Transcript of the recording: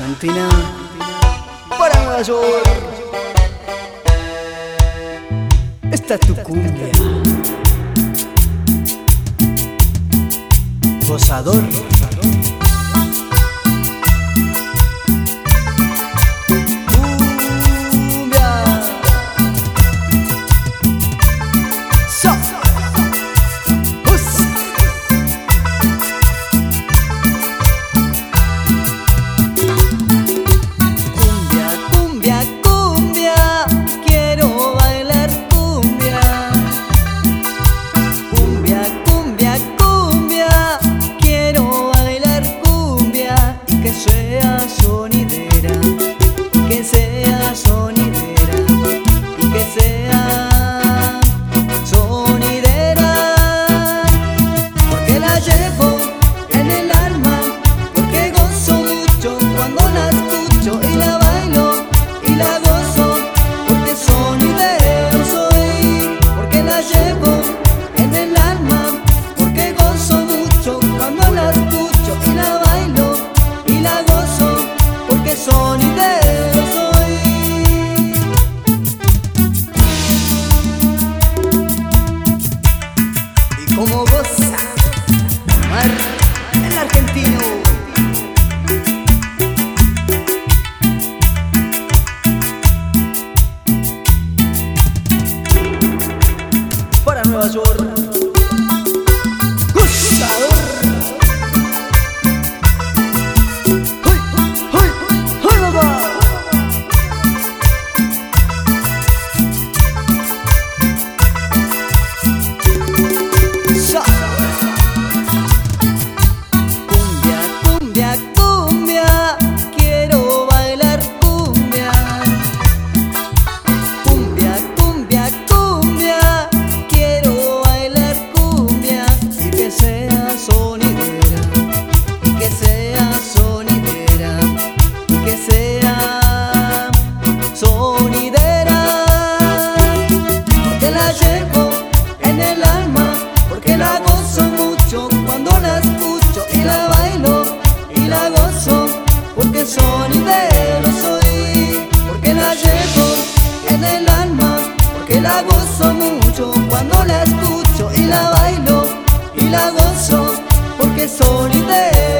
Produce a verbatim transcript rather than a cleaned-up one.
Argentina para Nueva York. Esta es tu cumbia. Gozador. Como goza Omar, el argentino. Para Nueva York. Gozador. ¡Hey! ¡Hey! ¡Hey, papá! Cumbia, cumbia, quiero bailar cumbia. Cumbia, cumbia, cumbia, quiero bailar cumbia. Y que sea sonidera, y que sea sonidera, y que sea sonidera. Porque la llevo en el alma, porque la gozo mucho cuando la escucho y la bailo y la gozo, porque sonidero soy, porque la llevo en el alma, porque la gozo mucho cuando la escucho y la bailo y la gozo, porque sonidero.